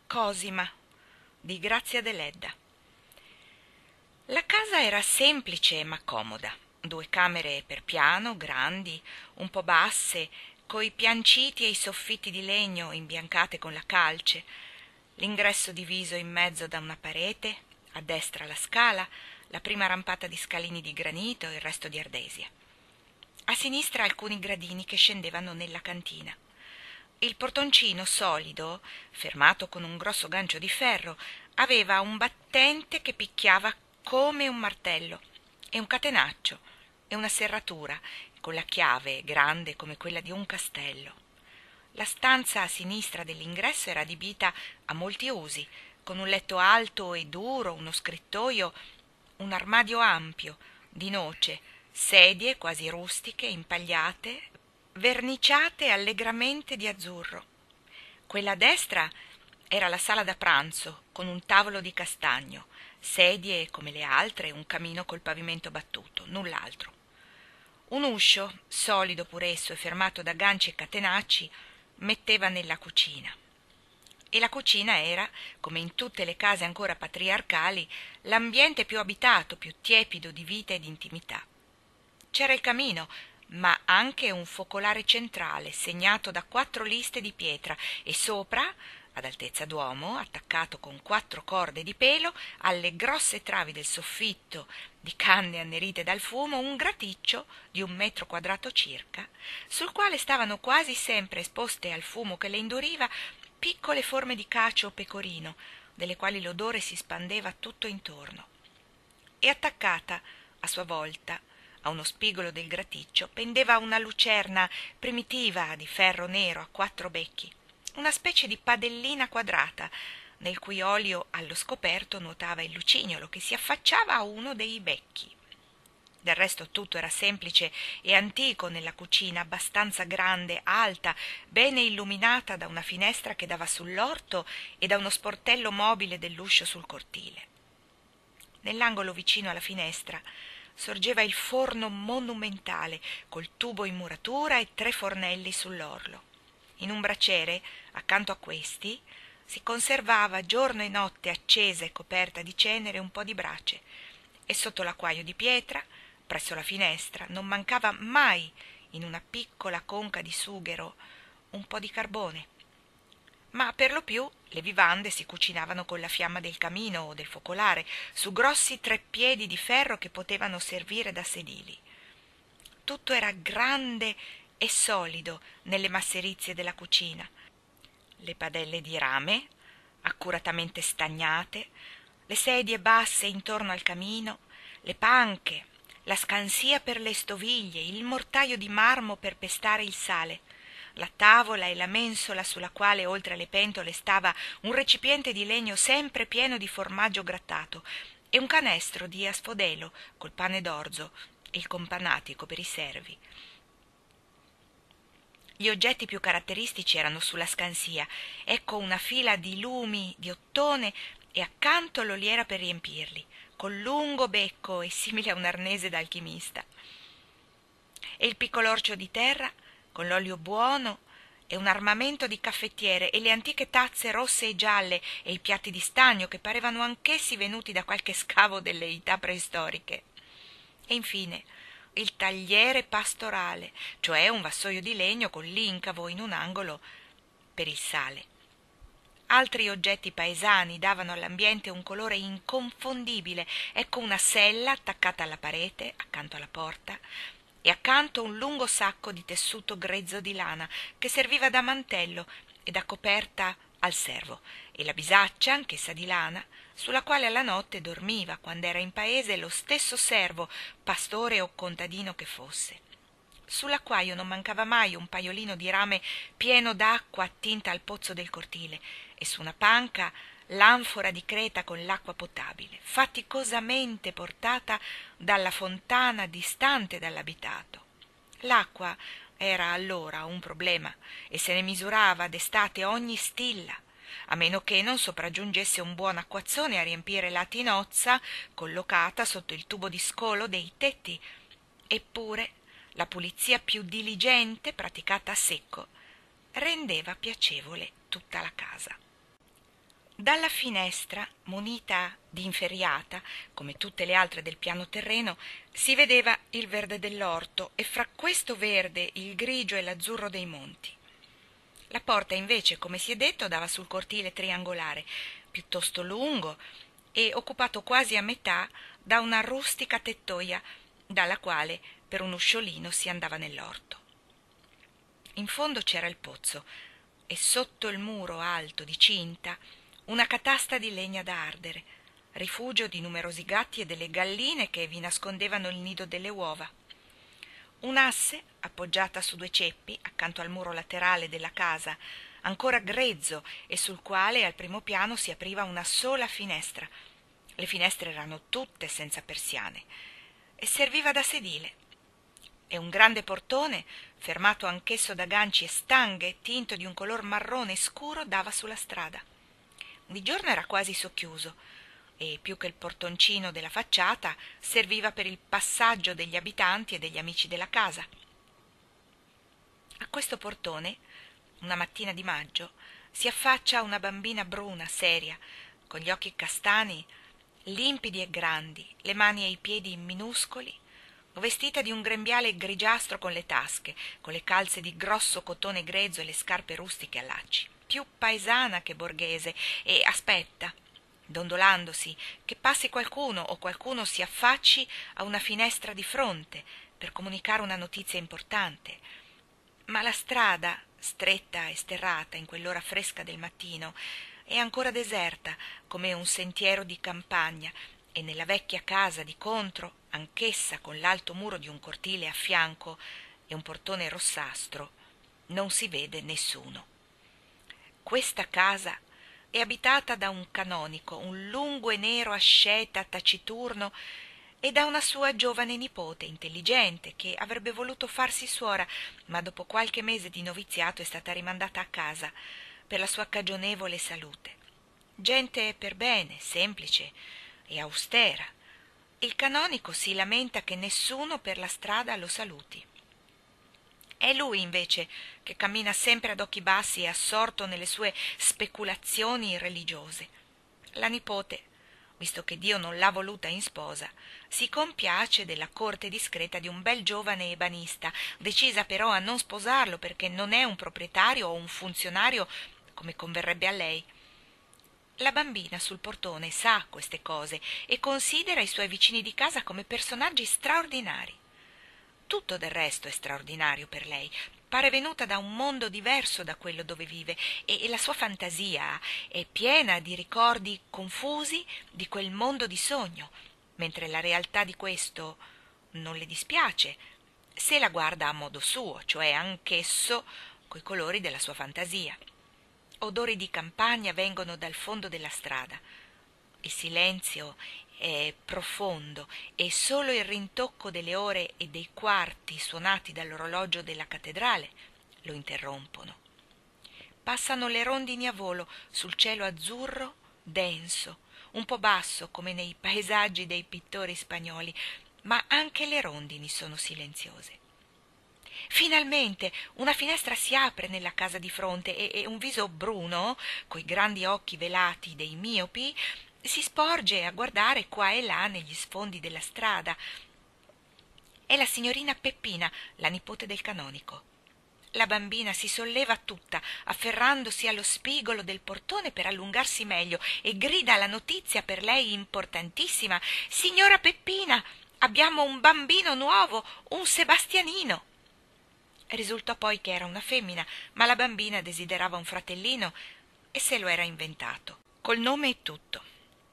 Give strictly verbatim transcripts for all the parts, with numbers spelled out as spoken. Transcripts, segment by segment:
Cosima di Grazia Deledda. La casa era semplice ma comoda, due camere per piano, grandi, un po' basse, coi pianciti e i soffitti di legno imbiancate con la calce, l'ingresso diviso in mezzo da una parete, a destra la scala, la prima rampata di scalini di granito e il resto di ardesia. A sinistra alcuni gradini che scendevano nella cantina. Il portoncino solido, fermato con un grosso gancio di ferro, aveva un battente che picchiava come un martello, e un catenaccio, e una serratura, con la chiave grande come quella di un castello. La stanza a sinistra dell'ingresso era adibita a molti usi, con un letto alto e duro, uno scrittoio, un armadio ampio, di noce, sedie quasi rustiche, impagliate, verniciate allegramente di azzurro. Quella a destra era la sala da pranzo, con un tavolo di castagno, sedie come le altre, un camino col pavimento battuto, null'altro. Un uscio, solido pur esso e fermato da ganci e catenacci, metteva nella cucina. E la cucina era, come in tutte le case ancora patriarcali, l'ambiente più abitato, più tiepido di vita e di intimità. C'era il camino, ma anche un focolare centrale segnato da quattro liste di pietra e sopra, ad altezza d'uomo, attaccato con quattro corde di pelo alle grosse travi del soffitto di canne annerite dal fumo, un graticcio di un metro quadrato circa, sul quale stavano quasi sempre esposte al fumo che le induriva piccole forme di cacio o pecorino, delle quali l'odore si spandeva tutto intorno. E attaccata, a sua volta, a uno spigolo del graticcio pendeva una lucerna primitiva di ferro nero a quattro becchi, una specie di padellina quadrata, nel cui olio allo scoperto nuotava il lucignolo che si affacciava a uno dei becchi. Del resto tutto era semplice e antico nella cucina, abbastanza grande, alta, bene illuminata da una finestra che dava sull'orto e da uno sportello mobile dell'uscio sul cortile. Nell'angolo vicino alla finestra sorgeva il forno monumentale, col tubo in muratura e tre fornelli sull'orlo. In un braciere, accanto a questi, si conservava giorno e notte accesa e coperta di cenere un po' di brace, e sotto l'acquaio di pietra, presso la finestra, non mancava mai, in una piccola conca di sughero, un po' di carbone. Ma per lo più le vivande si cucinavano con la fiamma del camino o del focolare, su grossi treppiedi di ferro che potevano servire da sedili. Tutto era grande e solido nelle masserizie della cucina. Le padelle di rame, accuratamente stagnate, le sedie basse intorno al camino, le panche, la scansia per le stoviglie, il mortaio di marmo per pestare il sale, la tavola e la mensola sulla quale oltre alle pentole stava un recipiente di legno sempre pieno di formaggio grattato e un canestro di asfodelo col pane d'orzo e il companatico per i servi. Gli oggetti più caratteristici erano sulla scansia, ecco una fila di lumi di ottone e accanto l'oliera per riempirli, col lungo becco e simile a un arnese d'alchimista. E il piccolo orcio di terra con l'olio buono e un armamento di caffettiere e le antiche tazze rosse e gialle e i piatti di stagno che parevano anch'essi venuti da qualche scavo delle età preistoriche. E infine il tagliere pastorale, cioè un vassoio di legno con l'incavo in un angolo per il sale. Altri oggetti paesani davano all'ambiente un colore inconfondibile. Ecco una sella attaccata alla parete accanto alla porta e accanto un lungo sacco di tessuto grezzo di lana che serviva da mantello e da coperta al servo, e la bisaccia, anch'essa di lana, sulla quale alla notte dormiva, quando era in paese, lo stesso servo, pastore o contadino che fosse. Sull'acquaio non mancava mai un paiolino di rame pieno d'acqua attinta al pozzo del cortile, e su una panca l'anfora di creta con l'acqua potabile, faticosamente portata dalla fontana distante dall'abitato. L'acqua era allora un problema e se ne misurava d'estate ogni stilla, a meno che non sopraggiungesse un buon acquazzone a riempire la tinozza collocata sotto il tubo di scolo dei tetti. Eppure la pulizia più diligente, praticata a secco, rendeva piacevole tutta la casa. Dalla finestra, munita di inferriata, come tutte le altre del piano terreno, si vedeva il verde dell'orto e fra questo verde il grigio e l'azzurro dei monti. La porta invece, come si è detto, dava sul cortile triangolare, piuttosto lungo e occupato quasi a metà da una rustica tettoia dalla quale per un usciolino si andava nell'orto. In fondo c'era il pozzo e sotto il muro alto di cinta una catasta di legna da ardere, rifugio di numerosi gatti e delle galline che vi nascondevano il nido delle uova. Un'asse, appoggiata su due ceppi, accanto al muro laterale della casa, ancora grezzo e sul quale al primo piano si apriva una sola finestra. Le finestre erano tutte senza persiane e serviva da sedile. E un grande portone, fermato anch'esso da ganci e stanghe, tinto di un color marrone scuro, dava sulla strada. Di giorno era quasi socchiuso e più che il portoncino della facciata serviva per il passaggio degli abitanti e degli amici della casa. A questo portone, una mattina di maggio, si affaccia una bambina bruna, seria, con gli occhi castani, limpidi e grandi, le mani e i piedi minuscoli, vestita di un grembiale grigiastro con le tasche, con le calze di grosso cotone grezzo e le scarpe rustiche a lacci, più paesana che borghese, e aspetta, dondolandosi, che passi qualcuno o qualcuno si affacci a una finestra di fronte per comunicare una notizia importante. Ma la strada, stretta e sterrata in quell'ora fresca del mattino, è ancora deserta come un sentiero di campagna, e nella vecchia casa di contro, anch'essa con l'alto muro di un cortile a fianco e un portone rossastro, non si vede nessuno. Questa casa è abitata da un canonico, un lungo e nero asceta taciturno, e da una sua giovane nipote intelligente che avrebbe voluto farsi suora, ma dopo qualche mese di noviziato è stata rimandata a casa per la sua cagionevole salute. Gente per bene, semplice e austera. Il canonico si lamenta che nessuno per la strada lo saluti. È lui, invece, che cammina sempre ad occhi bassi e assorto nelle sue speculazioni religiose. La nipote, visto che Dio non l'ha voluta in sposa, si compiace della corte discreta di un bel giovane ebanista, decisa però a non sposarlo perché non è un proprietario o un funzionario come converrebbe a lei. La bambina sul portone sa queste cose e considera i suoi vicini di casa come personaggi straordinari. Tutto del resto è straordinario per lei. Pare venuta da un mondo diverso da quello dove vive e, e la sua fantasia è piena di ricordi confusi di quel mondo di sogno, mentre la realtà di questo non le dispiace se la guarda a modo suo, cioè anch'esso coi colori della sua fantasia. Odori di campagna vengono dal fondo della strada. Il silenzio è profondo e solo il rintocco delle ore e dei quarti suonati dall'orologio della cattedrale lo interrompono. Passano le rondini a volo sul cielo azzurro, denso, un po' basso come nei paesaggi dei pittori spagnoli, ma anche le rondini sono silenziose. Finalmente una finestra si apre nella casa di fronte e, e un viso bruno, coi grandi occhi velati dei miopi, si sporge a guardare qua e là negli sfondi della strada. È la signorina Peppina, la nipote del canonico. La bambina si solleva tutta, afferrandosi allo spigolo del portone per allungarsi meglio, e grida la notizia per lei importantissima: «Signora Peppina, abbiamo un bambino nuovo, un Sebastianino!» Risultò poi che era una femmina, ma la bambina desiderava un fratellino e se lo era inventato, col nome e tutto.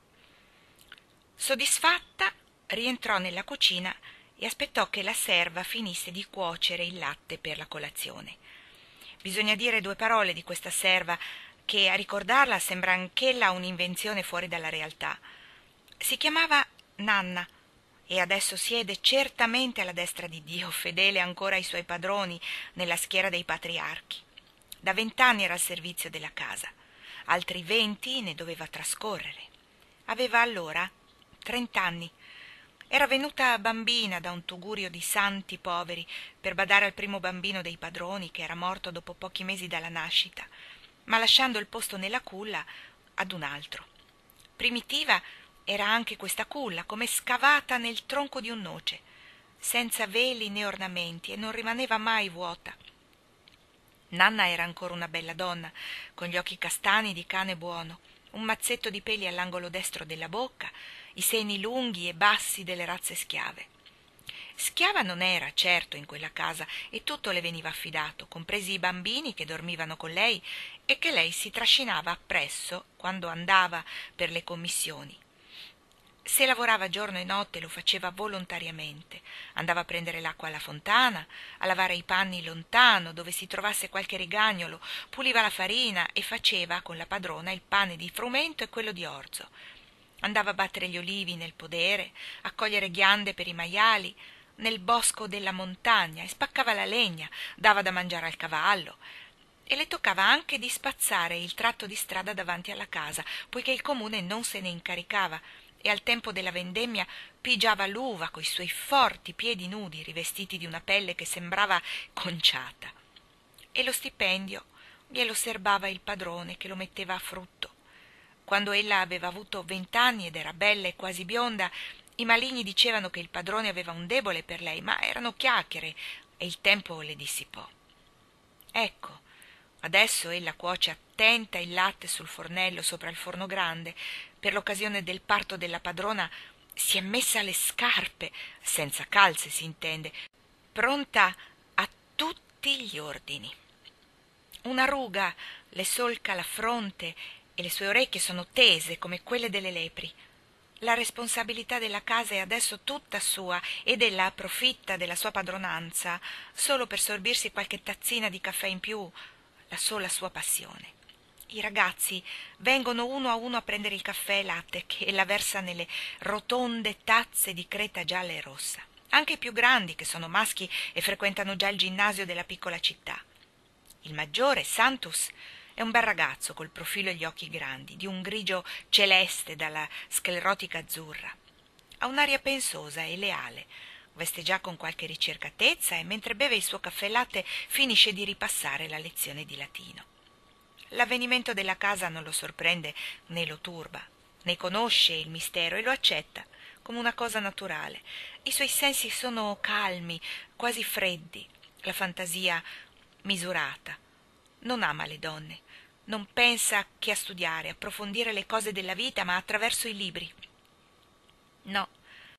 Soddisfatta, rientrò nella cucina e aspettò che la serva finisse di cuocere il latte per la colazione. Bisogna dire due parole di questa serva, che a ricordarla sembra anch'ella un'invenzione fuori dalla realtà. Si chiamava Nanna e adesso siede certamente alla destra di Dio, fedele ancora ai suoi padroni nella schiera dei patriarchi. Da vent'anni era al servizio della casa, altri venti ne doveva trascorrere. Aveva allora trent'anni. Era venuta bambina da un tugurio di santi poveri per badare al primo bambino dei padroni, che era morto dopo pochi mesi dalla nascita, ma lasciando il posto nella culla ad un altro. Primitiva era anche questa culla, come scavata nel tronco di un noce, senza veli né ornamenti, e non rimaneva mai vuota. Nanna era ancora una bella donna, con gli occhi castani di cane buono, un mazzetto di peli all'angolo destro della bocca, i seni lunghi e bassi delle razze schiave. Schiava non era, certo, in quella casa, e tutto le veniva affidato, compresi i bambini che dormivano con lei e che lei si trascinava appresso quando andava per le commissioni. Se lavorava giorno e notte lo faceva volontariamente. Andava a prendere l'acqua alla fontana, a lavare i panni lontano, dove si trovasse qualche rigagnolo, puliva la farina e faceva con la padrona il pane di frumento e quello di orzo. Andava a battere gli olivi nel podere, a cogliere ghiande per i maiali, nel bosco della montagna, e spaccava la legna, dava da mangiare al cavallo. E le toccava anche di spazzare il tratto di strada davanti alla casa, poiché il comune non se ne incaricava, e al tempo della vendemmia pigiava l'uva coi suoi forti piedi nudi rivestiti di una pelle che sembrava conciata. E lo stipendio glielo serbava il padrone, che lo metteva a frutto. Quando ella aveva avuto vent'anni ed era bella e quasi bionda, i maligni dicevano che il padrone aveva un debole per lei, ma erano chiacchiere e il tempo le dissipò. Ecco, adesso ella cuoce attenta il latte sul fornello sopra il forno grande. Per l'occasione del parto della padrona si è messa le scarpe, senza calze si intende, pronta a tutti gli ordini. Una ruga le solca la fronte e le sue orecchie sono tese come quelle delle lepri. La responsabilità della casa è adesso tutta sua ed ella approfitta della sua padronanza solo per sorbirsi qualche tazzina di caffè in più, la sola sua passione. I ragazzi vengono uno a uno a prendere il caffè e latte che ella versa nelle rotonde tazze di creta gialla e rossa. Anche i più grandi, che sono maschi e frequentano già il ginnasio della piccola città. Il maggiore, Santus, è un bel ragazzo col profilo e gli occhi grandi, di un grigio celeste dalla sclerotica azzurra. Ha un'aria pensosa e leale, veste già con qualche ricercatezza e mentre beve il suo caffè latte finisce di ripassare la lezione di latino. L'avvenimento della casa non lo sorprende né lo turba, ne conosce il mistero e lo accetta come una cosa naturale. I suoi sensi sono calmi, quasi freddi, la fantasia misurata. Non ama le donne, non pensa che a studiare, approfondire le cose della vita, ma attraverso i libri. No,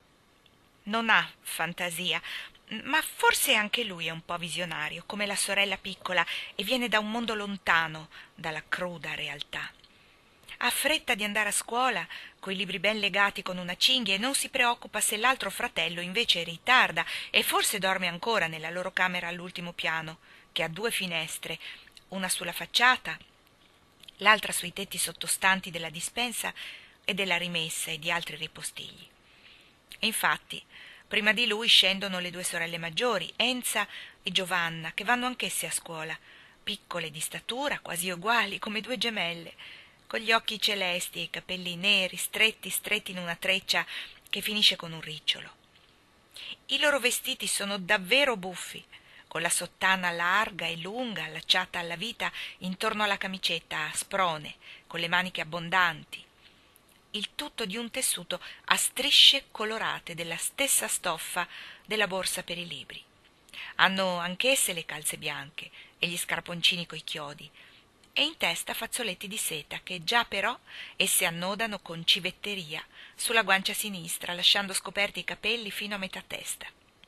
non ha fantasia, ma forse anche lui è un po' visionario, come la sorella piccola, e viene da un mondo lontano dalla cruda realtà. Ha fretta di andare a scuola, coi libri ben legati con una cinghia, e non si preoccupa se l'altro fratello invece ritarda e forse dorme ancora nella loro camera all'ultimo piano, che ha due finestre, una sulla facciata, l'altra sui tetti sottostanti della dispensa e della rimessa e di altri ripostigli. E infatti, prima di lui scendono le due sorelle maggiori, Enza e Giovanna, che vanno anch'esse a scuola, piccole di statura, quasi uguali, come due gemelle, con gli occhi celesti e i capelli neri, stretti stretti in una treccia che finisce con un ricciolo. I loro vestiti sono davvero buffi, con la sottana larga e lunga allacciata alla vita intorno alla camicetta a sprone, con le maniche abbondanti. Il tutto di un tessuto a strisce colorate della stessa stoffa della borsa per i libri. Hanno anch'esse le calze bianche e gli scarponcini coi chiodi, e in testa fazzoletti di seta che già però esse annodano con civetteria sulla guancia sinistra, lasciando scoperti i capelli fino a metà testa.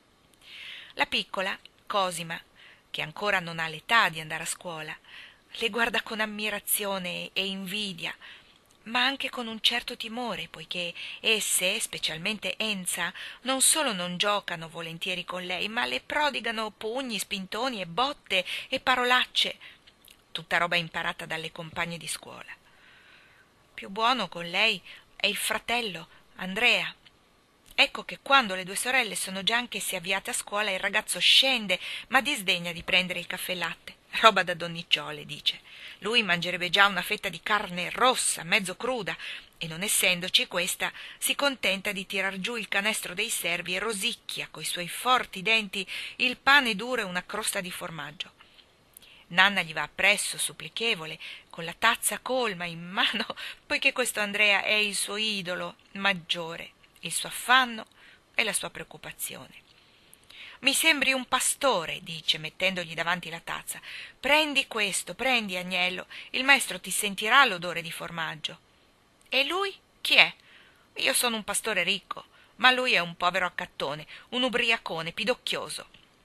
La piccola, Cosima, che ancora non ha l'età di andare a scuola, le guarda con ammirazione e invidia, ma anche con un certo timore, poiché esse, specialmente Enza, non solo non giocano volentieri con lei, ma le prodigano pugni, spintoni e botte e parolacce, tutta roba imparata dalle compagne di scuola. Più buono con lei è il fratello, Andrea. Ecco che quando le due sorelle sono già anch'esse avviate a scuola, il ragazzo scende, ma disdegna di prendere il caffè latte. Roba da donnicciole, dice. Lui mangerebbe già una fetta di carne rossa, mezzo cruda, e non essendoci questa, si contenta di tirar giù il canestro dei servi e rosicchia coi suoi forti denti il pane duro e una crosta di formaggio. Nanna gli va appresso, supplichevole, con la tazza colma in mano, poiché questo Andrea è il suo idolo maggiore, il suo affanno e la sua preoccupazione. «Mi sembri un pastore», dice, mettendogli davanti la tazza. «Prendi questo, prendi, Agnello, il maestro ti sentirà l'odore di formaggio». «E lui chi è?» «Io sono un pastore ricco, ma lui è un povero accattone, un ubriacone pidocchioso».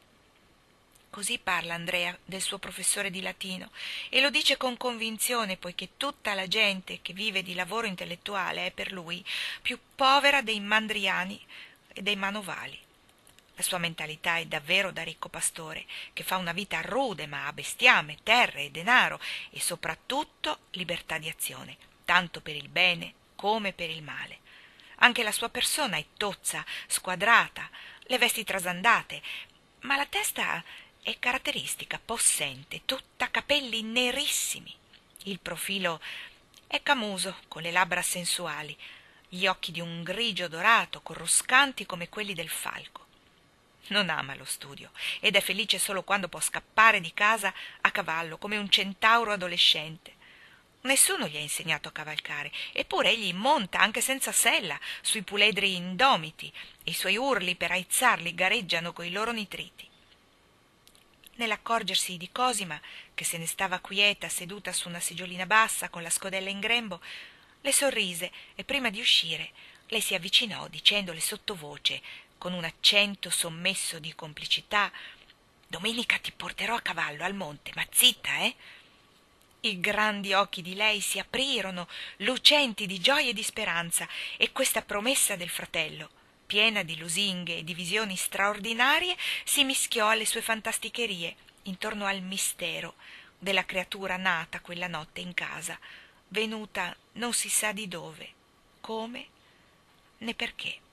Così parla Andrea del suo professore di latino e lo dice con convinzione, poiché tutta la gente che vive di lavoro intellettuale è per lui più povera dei mandriani e dei manovali. La sua mentalità è davvero da ricco pastore, che fa una vita rude ma ha bestiame, terre e denaro e soprattutto libertà di azione, tanto per il bene come per il male. Anche la sua persona è tozza, squadrata, le vesti trasandate, ma la testa è caratteristica, possente, tutta capelli nerissimi. Il profilo è camuso, con le labbra sensuali, gli occhi di un grigio dorato, corruscanti come quelli del falco. Non ama lo studio ed è felice solo quando può scappare di casa a cavallo come un centauro adolescente. Nessuno gli ha insegnato a cavalcare, eppure egli monta anche senza sella sui puledri indomiti e i suoi urli per aizzarli gareggiano coi loro nitriti. Nell'accorgersi di Cosima, che se ne stava quieta seduta su una seggiolina bassa con la scodella in grembo, le sorrise e prima di uscire le si avvicinò dicendole sottovoce con un accento sommesso di complicità: «Domenica ti porterò a cavallo al monte, ma zitta, eh?» I grandi occhi di lei si aprirono, lucenti di gioia e di speranza, e questa promessa del fratello, piena di lusinghe e di visioni straordinarie, si mischiò alle sue fantasticherie intorno al mistero della creatura nata quella notte in casa, venuta non si sa di dove, come né perché.